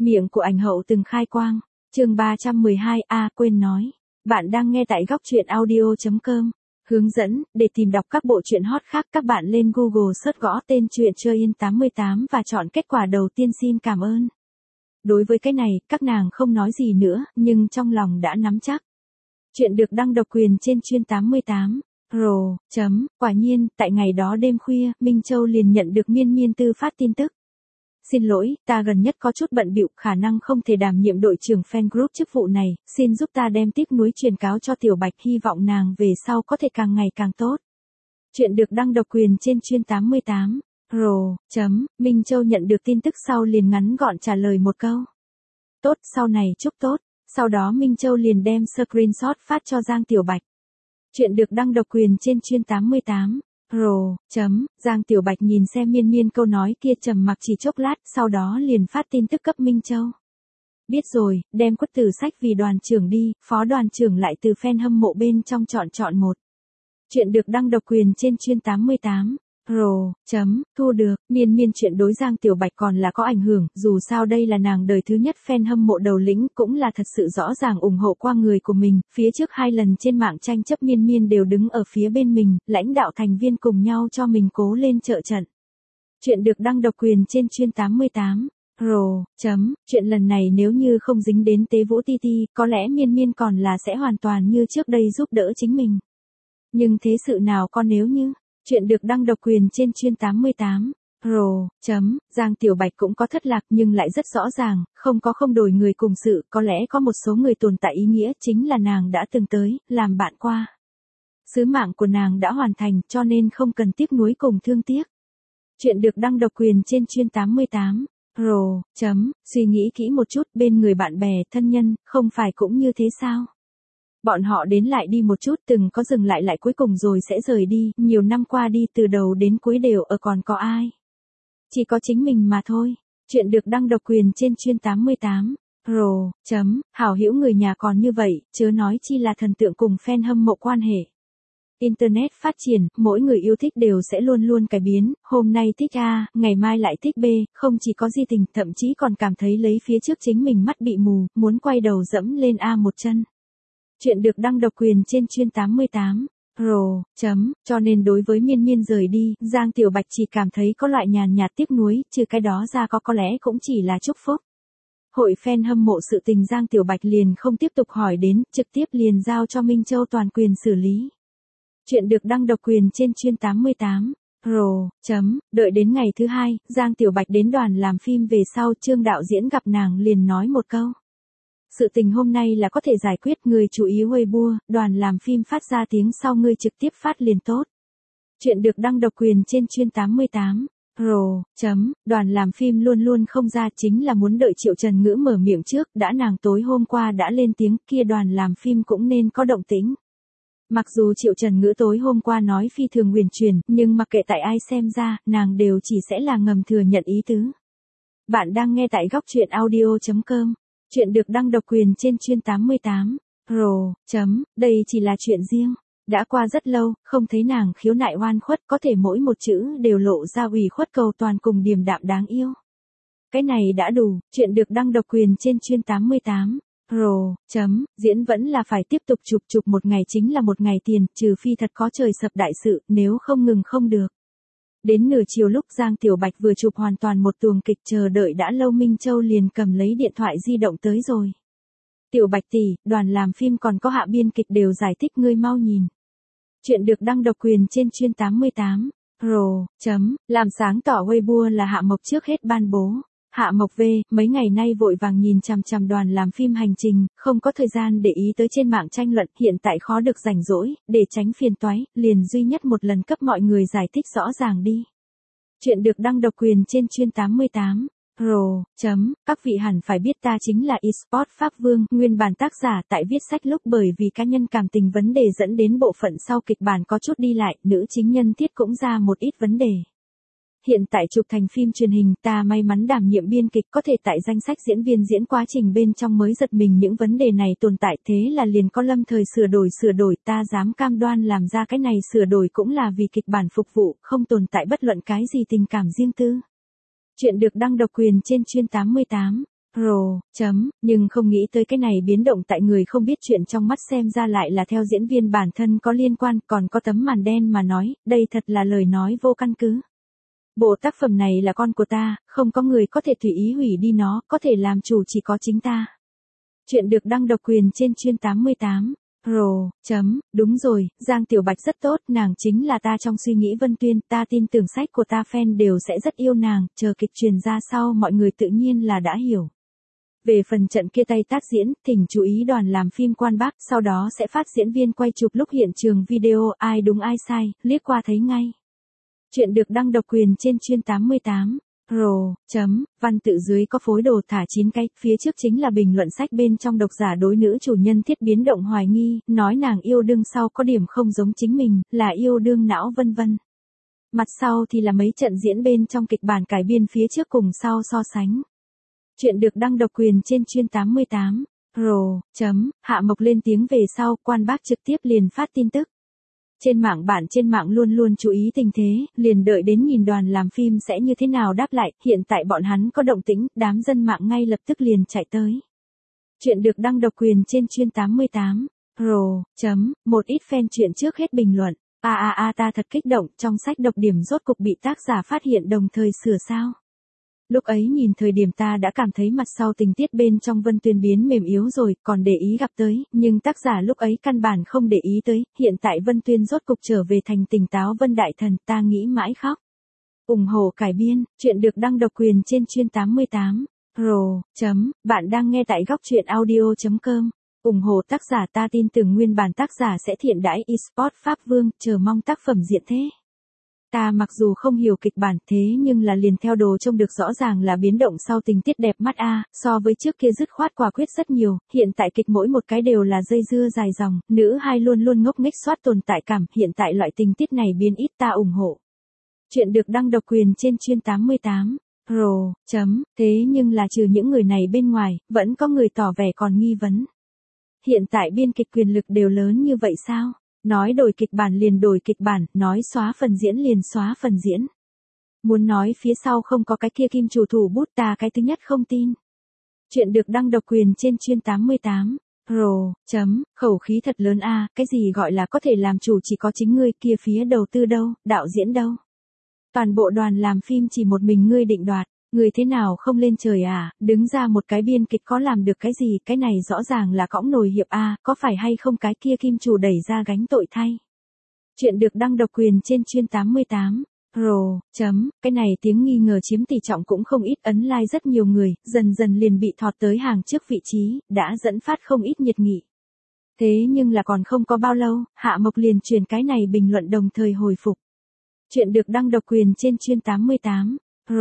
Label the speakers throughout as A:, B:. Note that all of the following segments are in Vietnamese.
A: Miệng của ảnh hậu từng khai quang. Chương 312, quên nói. Bạn đang nghe tại góc truyện audio.com. Hướng dẫn, để tìm đọc các bộ truyện hot khác các bạn lên Google search gõ tên truyện Chơi Yên 88 và chọn kết quả đầu tiên xin cảm ơn. Đối với cái này, các nàng không nói gì nữa, nhưng trong lòng đã nắm chắc. Chuyện được đăng độc quyền trên Chuyên 88. Quả nhiên, tại ngày đó đêm khuya, Minh Châu liền nhận được Miên Miên Tư phát tin tức. Xin lỗi, ta gần nhất có chút bận bịu, khả năng không thể đảm nhiệm đội trưởng fan group chức vụ này, xin giúp ta đem tiếc nuối truyền cáo cho Tiểu Bạch, hy vọng nàng về sau có thể càng ngày càng tốt. Chuyện được đăng độc quyền trên Chuyên 88. Minh Châu nhận được tin tức sau liền ngắn gọn trả lời một câu. Tốt, sau này chúc tốt. Sau đó Minh Châu liền đem screenshot phát cho Giang Tiểu Bạch. Chuyện được đăng độc quyền trên Chuyên 88. Giang Tiểu Bạch nhìn xem Miên Miên câu nói kia trầm mặc chỉ chốc lát, sau đó liền phát tin tức cấp Minh Châu. Biết rồi, đem quất tử sách vì đoàn trưởng đi, phó đoàn trưởng lại từ fan hâm mộ bên trong chọn một. Chuyện được đăng độc quyền trên Chuyên 88. Thu được, Miên Miên chuyện đối Giang Tiểu Bạch còn là có ảnh hưởng, dù sao đây là nàng đời thứ nhất fan hâm mộ đầu lĩnh, cũng là thật sự rõ ràng ủng hộ qua người của mình, phía trước 2 lần trên mạng tranh chấp Miên Miên đều đứng ở phía bên mình, lãnh đạo thành viên cùng nhau cho mình cố lên trợ trận. Chuyện được đăng độc quyền trên Chuyên 88. Chuyện lần này nếu như không dính đến Tế Vũ Ti Ti, có lẽ Miên Miên còn là sẽ hoàn toàn như trước đây giúp đỡ chính mình. Nhưng thế sự nào có nếu như. Chuyện được đăng độc quyền trên Chuyên 88. Giang Tiểu Bạch cũng có thất lạc nhưng lại rất rõ ràng, không đổi người cùng sự, có lẽ có một số người tồn tại ý nghĩa chính là nàng đã từng tới, làm bạn qua. Sứ mạng của nàng đã hoàn thành cho nên không cần tiếc nuối cùng thương tiếc. Chuyện được đăng độc quyền trên Chuyên 88. Suy nghĩ kỹ một chút, bên người bạn bè, thân nhân, không phải cũng như thế sao? Bọn họ đến lại đi một chút, từng có dừng lại cuối cùng rồi sẽ rời đi, nhiều năm qua đi từ đầu đến cuối đều ở còn có ai. Chỉ có chính mình mà thôi. Chuyện được đăng độc quyền trên Chuyên 88. Hảo hữu người nhà còn như vậy, chớ nói chi là thần tượng cùng fan hâm mộ quan hệ. Internet phát triển, mỗi người yêu thích đều sẽ luôn luôn cải biến, hôm nay thích A, ngày mai lại thích B, không chỉ có di tình, thậm chí còn cảm thấy lấy phía trước chính mình mắt bị mù, muốn quay đầu dẫm lên A một chân. Chuyện được đăng độc quyền trên Chuyên 88. Cho nên đối với Miên Miên rời đi, Giang Tiểu Bạch chỉ cảm thấy có loại nhàn nhạt tiếc nuối, trừ cái đó ra có lẽ cũng chỉ là chúc phúc. Hội fan hâm mộ sự tình Giang Tiểu Bạch liền không tiếp tục hỏi đến, trực tiếp liền giao cho Minh Châu toàn quyền xử lý. Chuyện được đăng độc quyền trên Chuyên 88. Đợi đến ngày thứ 2, Giang Tiểu Bạch đến đoàn làm phim về sau, Trương đạo diễn gặp nàng liền nói một câu. Sự tình hôm nay là có thể giải quyết, người chú ý Weibo, đoàn làm phim phát ra tiếng sau ngươi trực tiếp phát liền tốt. Chuyện được đăng độc quyền trên Chuyên 88. Đoàn làm phim luôn luôn không ra, chính là muốn đợi Triệu Trần Ngữ mở miệng trước, đã nàng tối hôm qua đã lên tiếng kia đoàn làm phim cũng nên có động tĩnh. Mặc dù Triệu Trần Ngữ tối hôm qua nói phi thường huyền truyền, nhưng mặc kệ tại ai xem ra, nàng đều chỉ sẽ là ngầm thừa nhận ý tứ. Bạn đang nghe tại góc truyện audio.com. Chuyện được đăng độc quyền trên Chuyên 88. Đây chỉ là chuyện riêng. Đã qua rất lâu, không thấy nàng khiếu nại oan khuất, có thể mỗi một chữ đều lộ ra ủy khuất cầu toàn cùng điềm đạm đáng yêu. Cái này đã đủ. Chuyện được đăng độc quyền trên Chuyên 88. Diễn vẫn là phải tiếp tục chụp một ngày chính là một ngày tiền, trừ phi thật có trời sập đại sự, nếu không ngừng không được. Đến nửa chiều lúc Giang Tiểu Bạch vừa chụp hoàn toàn một tuồng kịch, chờ đợi đã lâu, Minh Châu liền cầm lấy điện thoại di động tới rồi. Tiểu Bạch tỷ, đoàn làm phim còn có hạ biên kịch đều giải thích, ngươi mau nhìn. Chuyện được đăng độc quyền trên Chuyên 88. Làm sáng tỏ Weibo là Hạ Mộc trước hết ban bố. Hạ Mộc V, mấy ngày nay vội vàng nhìn chằm đoàn làm phim hành trình, không có thời gian để ý tới trên mạng tranh luận, hiện tại khó được rảnh rỗi, để tránh phiền toái, liền duy nhất một lần cấp mọi người giải thích rõ ràng đi. Chuyện được đăng độc quyền trên Chuyên 88. Các vị hẳn phải biết ta chính là eSport Pháp Vương, nguyên bản tác giả tại viết sách lúc bởi vì cá nhân cảm tình vấn đề dẫn đến bộ phận sau kịch bản có chút đi lại, nữ chính nhân thiết cũng ra một ít vấn đề. Hiện tại chụp thành phim truyền hình, ta may mắn đảm nhiệm biên kịch, có thể tại danh sách diễn viên diễn quá trình bên trong mới giật mình những vấn đề này tồn tại, thế là liền có lâm thời sửa đổi, ta dám cam đoan làm ra cái này sửa đổi cũng là vì kịch bản phục vụ, không tồn tại bất luận cái gì tình cảm riêng tư. Chuyện được đăng độc quyền trên Chuyên 88. Nhưng không nghĩ tới cái này biến động tại người không biết chuyện trong mắt xem ra lại là theo diễn viên bản thân có liên quan, còn có tấm màn đen mà nói, đây thật là lời nói vô căn cứ. Bộ tác phẩm này là con của ta, không có người có thể tùy ý hủy đi nó, có thể làm chủ chỉ có chính ta. Chuyện được đăng độc quyền trên Chuyên 88. Đúng rồi, Giang Tiểu Bạch rất tốt, nàng chính là ta trong suy nghĩ Vân Tuyên, ta tin tưởng sách của ta fan đều sẽ rất yêu nàng, chờ kịch truyền ra sau mọi người tự nhiên là đã hiểu. Về phần trận kia tay tác diễn, thỉnh chú ý đoàn làm phim Quan Bác, sau đó sẽ phát diễn viên quay chụp lúc hiện trường video, ai đúng ai sai, liếc qua thấy ngay. Chuyện được đăng độc quyền trên Chuyên 88. Văn tự dưới có phối đồ thả 9 cái, phía trước chính là bình luận sách bên trong độc giả đối nữ chủ nhân thiết biến động hoài nghi, nói nàng yêu đương sau có điểm không giống chính mình, là yêu đương não vân vân. Mặt sau thì là mấy trận diễn bên trong kịch bản cải biên phía trước cùng sau so sánh. Chuyện được đăng độc quyền trên Chuyên 88. Hạ Mộc lên tiếng về sau, Quan Bác trực tiếp liền phát tin tức. Trên mạng luôn luôn chú ý tình thế, liền đợi đến nhìn đoàn làm phim sẽ như thế nào đáp lại, hiện tại bọn hắn có động tĩnh, đám dân mạng ngay lập tức liền chạy tới. Chuyện được đăng độc quyền trên Chuyên 88. Một ít fan chuyện trước hết bình luận, ta thật kích động, trong sách độc điểm rốt cục bị tác giả phát hiện đồng thời sửa sao. Lúc ấy nhìn thời điểm ta đã cảm thấy mặt sau tình tiết bên trong Vân Tuyên biến mềm yếu rồi, còn để ý gặp tới, nhưng tác giả lúc ấy căn bản không để ý tới, hiện tại Vân Tuyên rốt cục trở về thành tỉnh táo Vân Đại Thần, ta nghĩ mãi khóc. Ủng hộ cải biên, chuyện được đăng độc quyền trên Chuyên 88. Bạn đang nghe tại góc truyện audio.com. Ủng hộ tác giả, ta tin tưởng nguyên bản tác giả sẽ thiện đãi eSport Pháp Vương, chờ mong tác phẩm diện thế. Ta mặc dù không hiểu kịch bản thế nhưng là liền theo đồ trông được rõ ràng là biến động sau tình tiết đẹp mắt so với trước kia dứt khoát quả quyết rất nhiều, hiện tại kịch mỗi một cái đều là dây dưa dài dòng, nữ hai luôn luôn ngốc nghếch soát tồn tại cảm, hiện tại loại tình tiết này biến ít ta ủng hộ. Chuyện được đăng độc quyền trên Chuyên 88. Thế nhưng là trừ những người này bên ngoài, vẫn có người tỏ vẻ còn nghi vấn. Hiện tại biên kịch quyền lực đều lớn như vậy sao? Nói đổi kịch bản liền đổi kịch bản, nói xóa phần diễn liền xóa phần diễn. Muốn nói phía sau không có cái kia kim chủ thủ bút, ta cái thứ nhất không tin. Chuyện được đăng độc quyền trên Chuyên 88. Khẩu khí thật lớn cái gì gọi là có thể làm chủ chỉ có chính ngươi, kia phía đầu tư đâu, đạo diễn đâu. Toàn bộ đoàn làm phim chỉ một mình ngươi định đoạt, ngươi thế nào không lên trời đứng ra một cái biên kịch có làm được cái gì, cái này rõ ràng là cõng nồi hiệp có phải hay không cái kia kim chủ đẩy ra gánh tội thay. Chuyện được đăng độc quyền trên Chuyên 88. Cái này tiếng nghi ngờ chiếm tỷ trọng cũng không ít, ấn like rất nhiều người, dần dần liền bị thọt tới hàng trước vị trí, đã dẫn phát không ít nhiệt nghị. Thế nhưng là còn không có bao lâu, Hạ Mộc liền truyền cái này bình luận đồng thời hồi phục. Chuyện được đăng độc quyền trên Chuyên 88.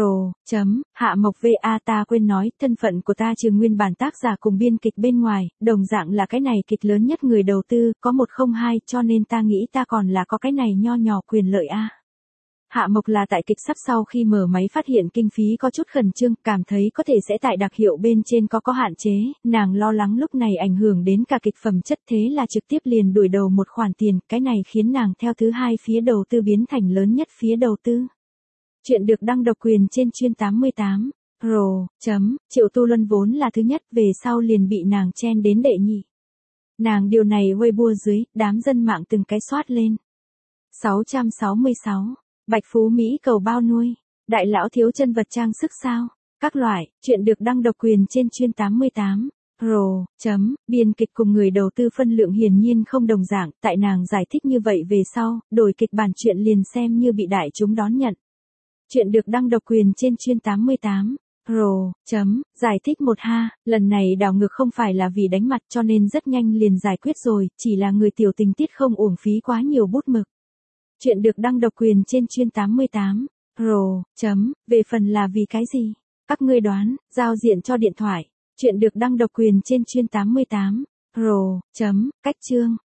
A: Hạ Mộc VA, ta quên nói, thân phận của ta trừ nguyên bản tác giả cùng biên kịch bên ngoài, đồng dạng là cái này kịch lớn nhất người đầu tư, có 102, cho nên ta nghĩ ta còn là có cái này nho nhỏ quyền lợi Hạ Mộc là tại kịch sắp sau khi mở máy phát hiện kinh phí có chút khẩn trương, cảm thấy có thể sẽ tại đặc hiệu bên trên có hạn chế, nàng lo lắng lúc này ảnh hưởng đến cả kịch phẩm chất, thế là trực tiếp liền đuổi đầu một khoản tiền, cái này khiến nàng theo thứ hai phía đầu tư biến thành lớn nhất phía đầu tư. Chuyện được đăng độc quyền trên Chuyên 88. Triệu Tu Luân vốn là thứ nhất, về sau liền bị nàng chen đến đệ nhị. Nàng điều này Weibo dưới, đám dân mạng từng cái soát lên. 666. Bạch Phú Mỹ cầu bao nuôi. Đại lão thiếu chân vật trang sức sao? Các loại, chuyện được đăng độc quyền trên Chuyên 88. Biên kịch cùng người đầu tư phân lượng hiển nhiên không đồng dạng, tại nàng giải thích như vậy về sau, đổi kịch bản chuyện liền xem như bị đại chúng đón nhận. Chuyện được đăng độc quyền trên Chuyên 88. Giải thích một lần này đảo ngược không phải là vì đánh mặt cho nên rất nhanh liền giải quyết rồi, chỉ là người tiểu tình tiết không uổng phí quá nhiều bút mực. Chuyện được đăng độc quyền trên Chuyên 88. Về phần là vì cái gì? Các ngươi đoán, giao diện cho điện thoại. Chuyện được đăng độc quyền trên Chuyên 88. Cách chương.